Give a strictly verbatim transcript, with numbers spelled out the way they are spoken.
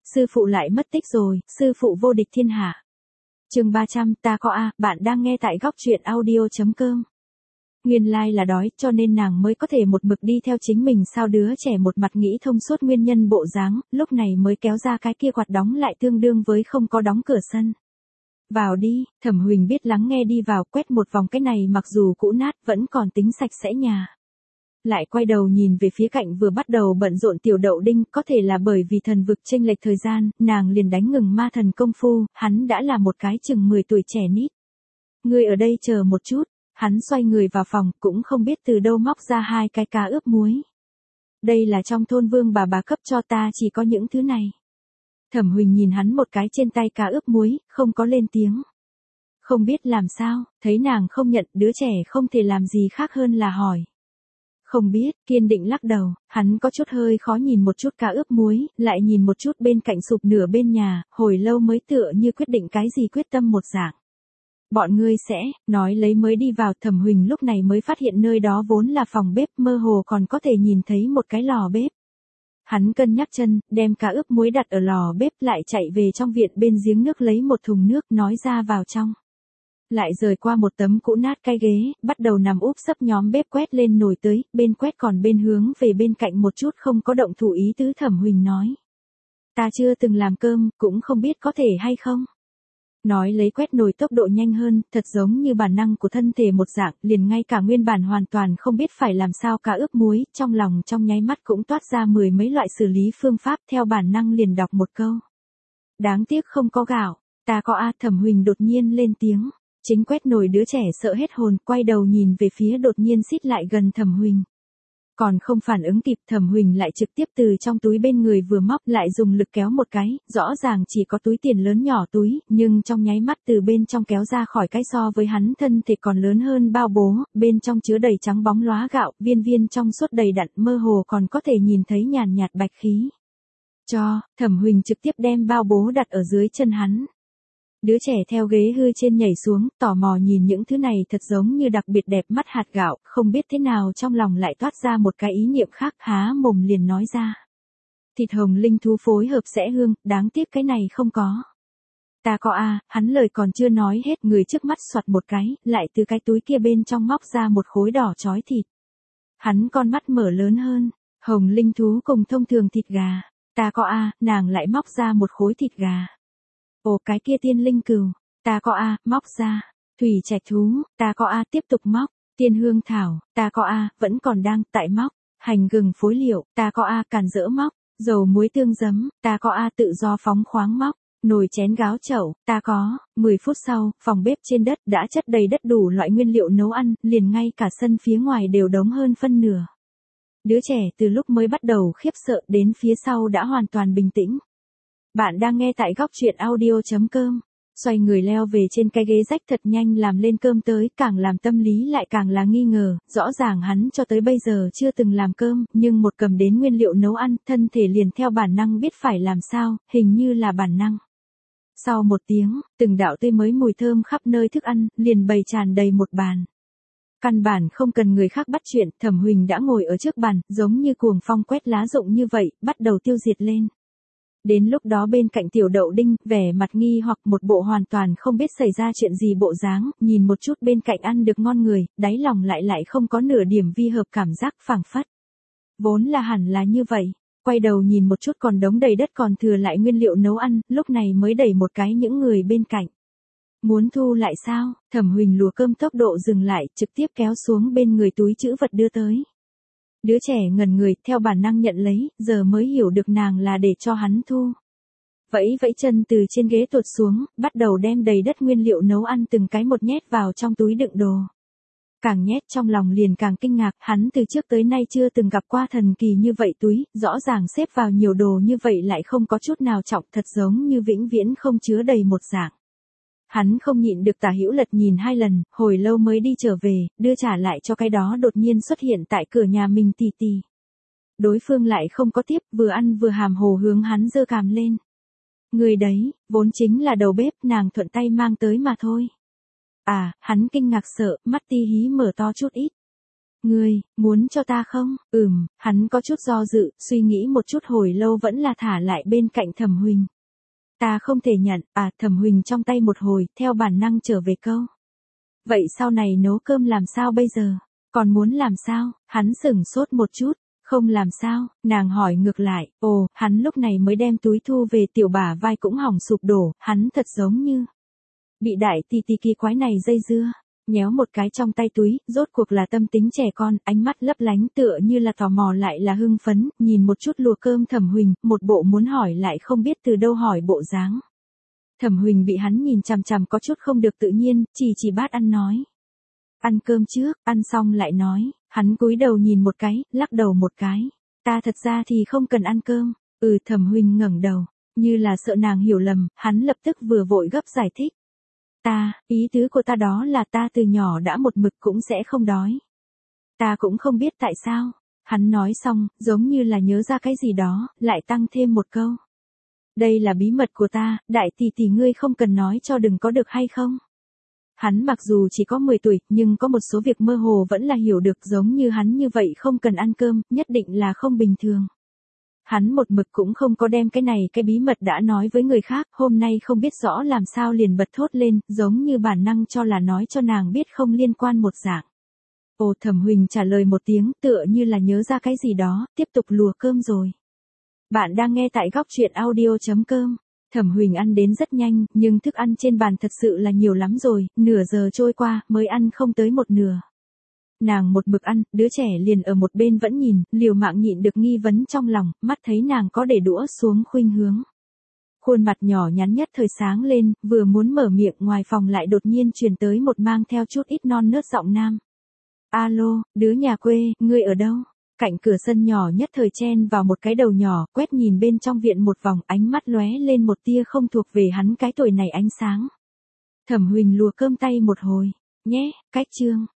sư phụ lại mất tích rồi, sư phụ vô địch thiên hạ. Chương ba trăm, ta có a, bạn đang nghe tại góc truyện audio.com. Nguyên lai là đói, cho nên nàng mới có thể một mực đi theo chính mình, sao đứa trẻ một mặt nghĩ thông suốt nguyên nhân bộ dáng, lúc này mới kéo ra cái kia quạt đóng lại tương đương với không có đóng cửa sân. Vào đi, Thẩm Huỳnh biết lắng nghe đi vào, quét một vòng cái này mặc dù cũ nát vẫn còn tính sạch sẽ nhà. Lại quay đầu nhìn về phía cạnh vừa bắt đầu bận rộn Tiểu Đậu Đinh, có thể là bởi vì thần vực chênh lệch thời gian, nàng liền đánh ngừng ma thần công phu, hắn đã là một cái chừng mười tuổi trẻ nít. Ngươi ở đây chờ một chút, hắn xoay người vào phòng, cũng không biết từ đâu móc ra hai cái cá ướp muối. Đây là trong thôn Vương bà bà cấp cho ta, chỉ có những thứ này. Thẩm Huỳnh nhìn hắn một cái trên tay cá ướp muối, không có lên tiếng. Không biết làm sao, thấy nàng không nhận, đứa trẻ không thể làm gì khác hơn là hỏi. Không biết, kiên định lắc đầu, hắn có chút hơi khó nhìn một chút cá ướp muối, lại nhìn một chút bên cạnh sụp nửa bên nhà, hồi lâu mới tựa như quyết định cái gì quyết tâm một dạng. Bọn ngươi sẽ, nói lấy mới đi vào. Thẩm Huỳnh lúc này mới phát hiện nơi đó vốn là phòng bếp, mơ hồ còn có thể nhìn thấy một cái lò bếp. Hắn cân nhắc chân, đem cá ướp muối đặt ở lò bếp, lại chạy về trong viện bên giếng nước lấy một thùng nước, nói ra vào trong. Lại rời qua một tấm cũ nát cái ghế, bắt đầu nằm úp sấp nhóm bếp quét lên nồi tới, bên quét còn bên hướng về bên cạnh một chút không có động thủ ý tứ. Thẩm Huỳnh nói. Ta chưa từng làm cơm, cũng không biết có thể hay không. Nói lấy quét nồi tốc độ nhanh hơn, thật giống như bản năng của thân thể một dạng, liền ngay cả nguyên bản hoàn toàn không biết phải làm sao cá ướp muối, trong lòng trong nháy mắt cũng toát ra mười mấy loại xử lý phương pháp, theo bản năng liền đọc một câu. Đáng tiếc không có gạo, ta có a. Thẩm Huỳnh đột nhiên lên tiếng. Chính quét nồi đứa trẻ sợ hết hồn, quay đầu nhìn về phía đột nhiên xít lại gần Thẩm Huỳnh. Còn không phản ứng kịp, Thẩm Huỳnh lại trực tiếp từ trong túi bên người vừa móc, lại dùng lực kéo một cái, rõ ràng chỉ có túi tiền lớn nhỏ túi, nhưng trong nháy mắt từ bên trong kéo ra khỏi cái so với hắn thân thể còn lớn hơn bao bố, bên trong chứa đầy trắng bóng lóa gạo, viên viên trong suốt đầy đặn, mơ hồ còn có thể nhìn thấy nhàn nhạt bạch khí. Cho, Thẩm Huỳnh trực tiếp đem bao bố đặt ở dưới chân hắn. Đứa trẻ theo ghế hư trên nhảy xuống, tò mò nhìn những thứ này thật giống như đặc biệt đẹp mắt hạt gạo, không biết thế nào trong lòng lại toát ra một cái ý niệm khác, há mồm liền nói ra. Thịt hồng linh thú phối hợp sẽ hương, đáng tiếc cái này không có. Ta có a. Hắn lời còn chưa nói hết, người trước mắt xoạt một cái, lại từ cái túi kia bên trong móc ra một khối đỏ chói thịt. Hắn con mắt mở lớn hơn, hồng linh thú cùng thông thường thịt gà. Ta có a. Nàng lại móc ra một khối thịt gà. Ồ, cái kia tiên linh cừu, ta có a. Móc ra. Thủy trạch thú, ta có a. Tiếp tục móc. Tiên hương thảo, ta có a. Vẫn còn đang tại móc. Hành gừng phối liệu, ta có a. Càn dỡ móc. Dầu muối tương giấm, ta có a. Tự do phóng khoáng móc. Nồi chén gáo chậu, ta có. mười phút sau, phòng bếp trên đất đã chất đầy đất đủ loại nguyên liệu nấu ăn, liền ngay cả sân phía ngoài đều đống hơn phân nửa. Đứa trẻ từ lúc mới bắt đầu khiếp sợ đến phía sau đã hoàn toàn bình tĩnh. Bạn đang nghe tại góc truyện audio.com. Xoay người leo về trên cái ghế rách thật nhanh làm lên cơm tới, càng làm tâm lý lại càng là nghi ngờ, rõ ràng hắn cho tới bây giờ chưa từng làm cơm, nhưng một cầm đến nguyên liệu nấu ăn, thân thể liền theo bản năng biết phải làm sao, hình như là bản năng. Sau một tiếng, từng đạo tươi mới mùi thơm khắp nơi thức ăn, liền bày tràn đầy một bàn. Căn bản không cần người khác bắt chuyện, Thẩm Huỳnh đã ngồi ở trước bàn, giống như cuồng phong quét lá rụng như vậy, bắt đầu tiêu diệt lên. Đến lúc đó bên cạnh Tiểu Đậu Đinh, vẻ mặt nghi hoặc một bộ hoàn toàn không biết xảy ra chuyện gì bộ dáng, nhìn một chút bên cạnh ăn được ngon người, đáy lòng lại lại không có nửa điểm vi hợp cảm giác phảng phất. Vốn là hẳn là như vậy, quay đầu nhìn một chút còn đống đầy đất còn thừa lại nguyên liệu nấu ăn, lúc này mới đẩy một cái những người bên cạnh. Muốn thu lại sao? Thẩm Huỳnh lùa cơm tốc độ dừng lại, trực tiếp kéo xuống bên người túi trữ vật đưa tới. Đứa trẻ ngần người, theo bản năng nhận lấy, giờ mới hiểu được nàng là để cho hắn thu. Vẫy vẫy chân từ trên ghế tuột xuống, bắt đầu đem đầy đất nguyên liệu nấu ăn từng cái một nhét vào trong túi đựng đồ. Càng nhét trong lòng liền càng kinh ngạc, hắn từ trước tới nay chưa từng gặp qua thần kỳ như vậy túi, rõ ràng xếp vào nhiều đồ như vậy lại không có chút nào trọng, thật giống như vĩnh viễn không chứa đầy một dạng. Hắn không nhịn được tả hữu lật nhìn hai lần, hồi lâu mới đi trở về, đưa trả lại cho cái đó đột nhiên xuất hiện tại cửa nhà mình tì tì. Đối phương lại không có tiếp, vừa ăn vừa hàm hồ hướng hắn giơ cằm lên. Người đấy, vốn chính là đầu bếp, nàng thuận tay mang tới mà thôi. À, hắn kinh ngạc sợ, mắt ti hí mở to chút ít. Ngươi, muốn cho ta không? Ừm, hắn có chút do dự, suy nghĩ một chút hồi lâu vẫn là thả lại bên cạnh Thẩm Huỳnh. Ta không thể nhận, à Thẩm Huỳnh trong tay một hồi, theo bản năng trở về câu. Vậy sau này nấu cơm làm sao bây giờ? Còn muốn làm sao? Hắn sửng sốt một chút. Không làm sao, nàng hỏi ngược lại, ồ, hắn lúc này mới đem túi thu về tiểu bả vai cũng hỏng sụp đổ, hắn thật giống như bị đại tì tì kỳ quái này dây dưa, nhéo một cái trong tay túi, rốt cuộc là tâm tính trẻ con, ánh mắt lấp lánh tựa như là tò mò lại là hưng phấn, nhìn một chút lùa cơm Thẩm Huỳnh, một bộ muốn hỏi lại không biết từ đâu hỏi bộ dáng. Thẩm Huỳnh bị hắn nhìn chằm chằm có chút không được tự nhiên, chỉ chỉ bát ăn nói. Ăn cơm trước, ăn xong lại nói, hắn cúi đầu nhìn một cái, lắc đầu một cái. Ta thật ra thì không cần ăn cơm. Ừ Thẩm Huỳnh ngẩng đầu, như là sợ nàng hiểu lầm, hắn lập tức vừa vội gấp giải thích. Ta, ý tứ của ta đó là ta từ nhỏ đã một mực cũng sẽ không đói. Ta cũng không biết tại sao. Hắn nói xong, giống như là nhớ ra cái gì đó, lại tăng thêm một câu. Đây là bí mật của ta, đại tỷ tỷ ngươi không cần nói cho đừng có được hay không? Hắn mặc dù chỉ có mười tuổi, nhưng có một số việc mơ hồ vẫn là hiểu được giống như hắn như vậy không cần ăn cơm, nhất định là không bình thường. Hắn một mực cũng không có đem cái này cái bí mật đã nói với người khác, hôm nay không biết rõ làm sao liền bật thốt lên, giống như bản năng cho là nói cho nàng biết không liên quan một dạng. Ồ Thẩm Huỳnh trả lời một tiếng tựa như là nhớ ra cái gì đó, tiếp tục lùa cơm rồi. Bạn đang nghe tại góc truyện audio.com. Thẩm Huỳnh ăn đến rất nhanh, nhưng thức ăn trên bàn thật sự là nhiều lắm rồi, nửa giờ trôi qua, mới ăn không tới một nửa. Nàng một mực ăn, đứa trẻ liền ở một bên vẫn nhìn, liều mạng nhịn được nghi vấn trong lòng, mắt thấy nàng có để đũa xuống khuynh hướng. Khuôn mặt nhỏ nhắn nhất thời sáng lên, vừa muốn mở miệng ngoài phòng lại đột nhiên truyền tới một mang theo chút ít non nớt giọng nam. Alo, đứa nhà quê, ngươi ở đâu? Cạnh cửa sân nhỏ nhất thời chen vào một cái đầu nhỏ, quét nhìn bên trong viện một vòng, ánh mắt lóe lên một tia không thuộc về hắn cái tuổi này ánh sáng. Thẩm Huỳnh lùa cơm tay một hồi, nhé, cách chương.